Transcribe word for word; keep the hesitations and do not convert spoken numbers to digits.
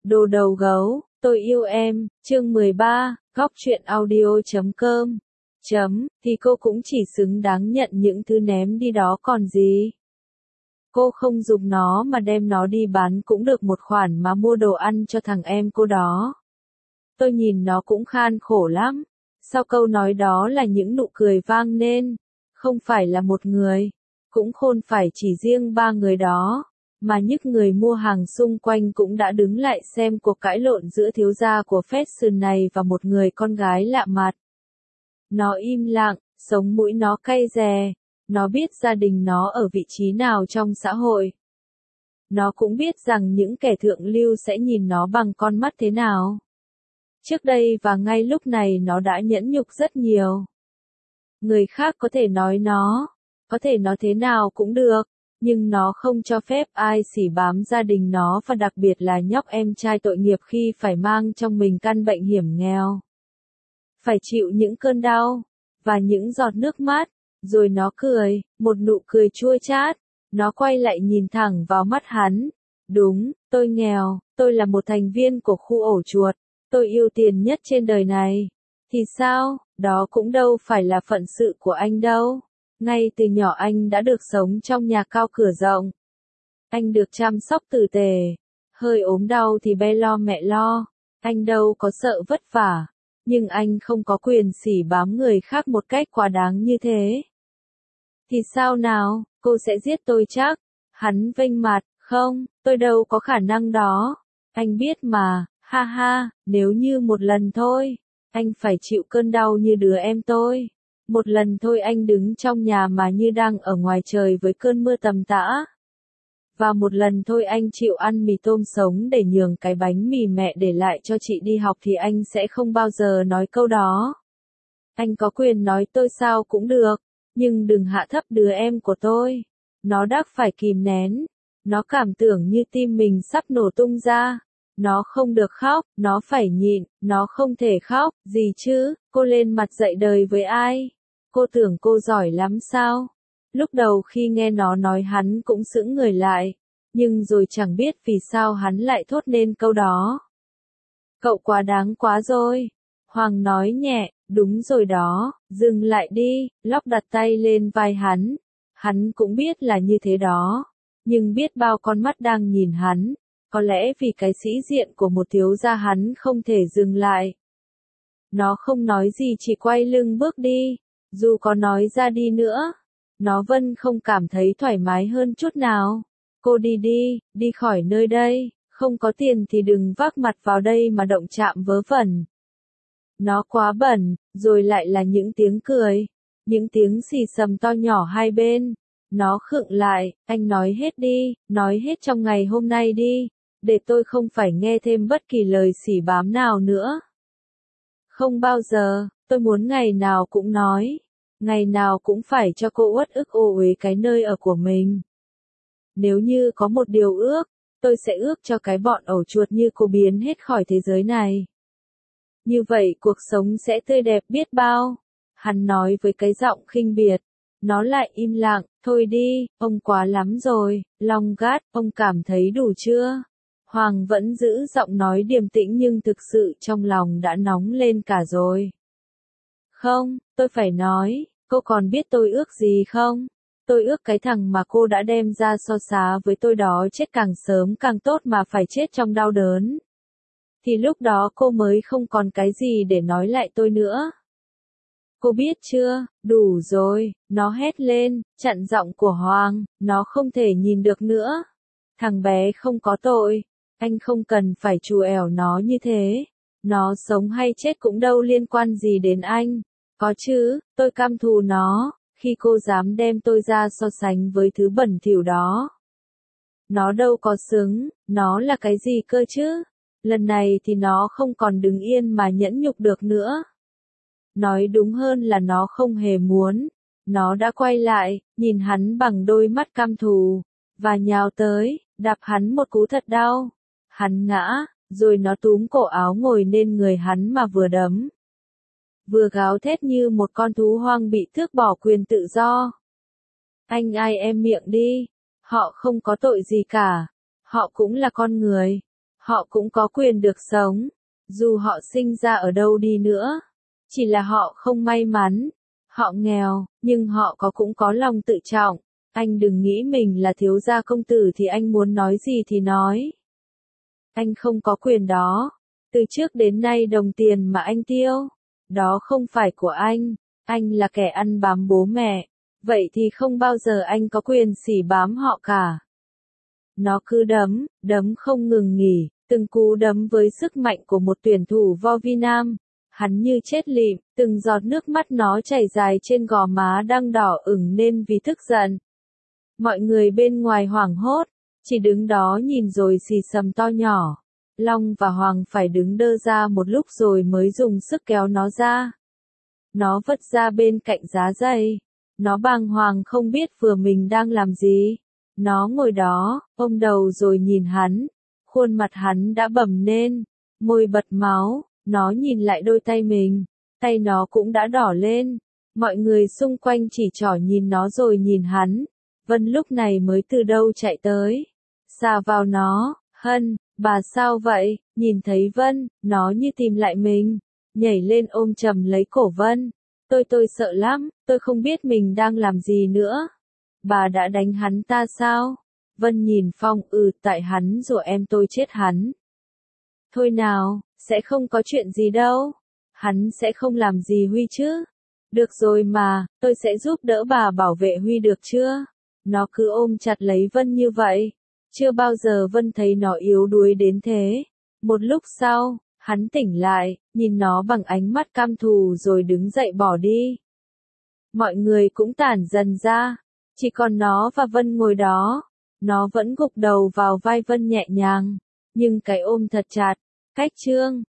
Đồ đầu gấu, tôi yêu em, chương mười ba, góc truyện audio chấm com. Chấm, thì cô cũng chỉ xứng đáng nhận những thứ ném đi đó còn gì. Cô không dùng nó mà đem nó đi bán cũng được một khoản mà mua đồ ăn cho thằng em cô đó. Tôi nhìn nó cũng khan khổ lắm. Sau câu nói đó là những nụ cười vang nên, không phải là một người, cũng khôn phải chỉ riêng ba người đó, mà những người mua hàng xung quanh cũng đã đứng lại xem cuộc cãi lộn giữa thiếu gia của fashion này và một người con gái lạ mặt. Nó im lặng, sống mũi nó cay rè, nó biết gia đình nó ở vị trí nào trong xã hội. Nó cũng biết rằng những kẻ thượng lưu sẽ nhìn nó bằng con mắt thế nào. Trước đây và ngay lúc này nó đã nhẫn nhục rất nhiều. Người khác có thể nói nó, có thể nói thế nào cũng được, nhưng nó không cho phép ai xỉ bám gia đình nó và đặc biệt là nhóc em trai tội nghiệp khi phải mang trong mình căn bệnh hiểm nghèo. Phải chịu những cơn đau, và những giọt nước mắt, rồi nó cười, một nụ cười chua chát, nó quay lại nhìn thẳng vào mắt hắn. Đúng, tôi nghèo, tôi là một thành viên của khu ổ chuột, tôi yêu tiền nhất trên đời này. Thì sao, đó cũng đâu phải là phận sự của anh đâu. Ngay từ nhỏ anh đã được sống trong nhà cao cửa rộng. Anh được chăm sóc tử tề. Hơi ốm đau thì bé lo mẹ lo. Anh đâu có sợ vất vả. Nhưng anh không có quyền xỉ bám người khác một cách quá đáng như thế. Thì sao nào, cô sẽ giết tôi chắc? Hắn vênh mặt, không, tôi đâu có khả năng đó. Anh biết mà, ha ha, nếu như một lần thôi, anh phải chịu cơn đau như đứa em tôi. Một lần thôi anh đứng trong nhà mà như đang ở ngoài trời với cơn mưa tầm tã. Và một lần thôi anh chịu ăn mì tôm sống để nhường cái bánh mì mẹ để lại cho chị đi học thì anh sẽ không bao giờ nói câu đó. Anh có quyền nói tôi sao cũng được, nhưng đừng hạ thấp đứa em của tôi. Nó đắc phải kìm nén. Nó cảm tưởng như tim mình sắp nổ tung ra. Nó không được khóc, nó phải nhịn, nó không thể khóc, gì chứ, cô lên mặt dạy đời với ai? Cô tưởng cô giỏi lắm sao? Lúc đầu khi nghe nó nói hắn cũng sững người lại, nhưng rồi chẳng biết vì sao hắn lại thốt nên câu đó. Cậu quá đáng quá rồi. Hoàng nói nhẹ, đúng rồi đó, dừng lại đi, Lóc đặt tay lên vai hắn. Hắn cũng biết là như thế đó, nhưng biết bao con mắt đang nhìn hắn. Có lẽ vì cái sĩ diện của một thiếu gia hắn không thể dừng lại. Nó không nói gì chỉ quay lưng bước đi. Dù có nói ra đi nữa, nó vẫn không cảm thấy thoải mái hơn chút nào. Cô đi đi, đi khỏi nơi đây, không có tiền thì đừng vác mặt vào đây mà động chạm vớ vẩn. Nó quá bẩn, rồi lại là những tiếng cười, những tiếng xì xầm to nhỏ hai bên. Nó khựng lại, anh nói hết đi, nói hết trong ngày hôm nay đi, để tôi không phải nghe thêm bất kỳ lời xỉ bám nào nữa. Không bao giờ, tôi muốn ngày nào cũng nói, ngày nào cũng phải cho cô uất ức ô uế cái nơi ở của mình. Nếu như có một điều ước, tôi sẽ ước cho cái bọn ổ chuột như cô biến hết khỏi thế giới này. Như vậy cuộc sống sẽ tươi đẹp biết bao. Hắn nói với cái giọng khinh biệt. Nó lại im lặng, thôi đi, ông quá lắm rồi, Long Gát, ông cảm thấy đủ chưa? Hoàng vẫn giữ giọng nói điềm tĩnh nhưng thực sự trong lòng đã nóng lên cả rồi. Không, tôi phải nói, cô còn biết tôi ước gì không? Tôi ước cái thằng mà cô đã đem ra so sánh với tôi đó chết càng sớm càng tốt mà phải chết trong đau đớn. Thì lúc đó cô mới không còn cái gì để nói lại tôi nữa. Cô biết chưa, đủ rồi, nó hét lên, chặn giọng của Hoàng, nó không thể nhìn được nữa. Thằng bé không có tội, anh không cần phải trù ẻo nó như thế. Nó sống hay chết cũng đâu liên quan gì đến anh. Có chứ, tôi căm thù nó, khi cô dám đem tôi ra so sánh với thứ bẩn thỉu đó. Nó đâu có xứng, nó là cái gì cơ chứ? Lần này thì nó không còn đứng yên mà nhẫn nhục được nữa. Nói đúng hơn là nó không hề muốn. Nó đã quay lại, nhìn hắn bằng đôi mắt căm thù, và nhào tới, đạp hắn một cú thật đau. Hắn ngã, rồi nó túm cổ áo ngồi lên người hắn mà vừa đấm. Vừa gào thét như một con thú hoang bị tước bỏ quyền tự do. Anh ai em miệng đi, họ không có tội gì cả, họ cũng là con người, Họ cũng có quyền được sống, dù họ sinh ra ở đâu đi nữa. Chỉ là họ không may mắn, họ nghèo, nhưng họ có cũng có lòng tự trọng. Anh đừng nghĩ mình là thiếu gia công tử thì anh muốn nói gì thì nói. Anh không có quyền đó. Từ trước đến nay đồng tiền mà anh tiêu, đó không phải của anh. Anh là kẻ ăn bám bố mẹ. Vậy thì không bao giờ anh có quyền xỉ bám họ cả. Nó cứ đấm, đấm không ngừng nghỉ, từng cú đấm với sức mạnh của một tuyển thủ vo vi nam. Hắn như chết lịm, từng giọt nước mắt nó chảy dài trên gò má đang đỏ ửng nên vì tức giận. Mọi người bên ngoài hoảng hốt, chỉ đứng đó nhìn rồi xì xầm to nhỏ. Long và Hoàng phải đứng đơ ra một lúc rồi mới dùng sức kéo nó ra. Nó vất ra bên cạnh giá dây. Nó bàng hoàng không biết vừa mình đang làm gì. Nó ngồi đó, ôm đầu rồi nhìn hắn. Khuôn mặt hắn đã bầm nên, môi bật máu. Nó nhìn lại đôi tay mình, tay nó cũng đã đỏ lên. Mọi người xung quanh chỉ trỏ nhìn nó rồi nhìn hắn. Vân lúc này mới từ đâu chạy tới, xà vào nó. Hân, bà sao vậy? Nhìn thấy Vân, nó như tìm lại mình, nhảy lên ôm chầm lấy cổ Vân. Tôi tôi sợ lắm, tôi không biết mình đang làm gì nữa. Bà đã đánh hắn ta sao? Vân nhìn Phong, ừ tại hắn rồi em tôi chết hắn. Thôi nào, sẽ không có chuyện gì đâu. Hắn sẽ không làm gì Huy chứ. Được rồi mà, tôi sẽ giúp đỡ bà bảo vệ Huy được chưa? Nó cứ ôm chặt lấy Vân như vậy. Chưa bao giờ Vân thấy nó yếu đuối đến thế. Một lúc sau, hắn tỉnh lại, nhìn nó bằng ánh mắt cam thù rồi đứng dậy bỏ đi. Mọi người cũng tản dần ra. Chỉ còn nó và Vân ngồi đó. Nó vẫn gục đầu vào vai Vân nhẹ nhàng. Nhưng cái ôm thật chặt. Cách chương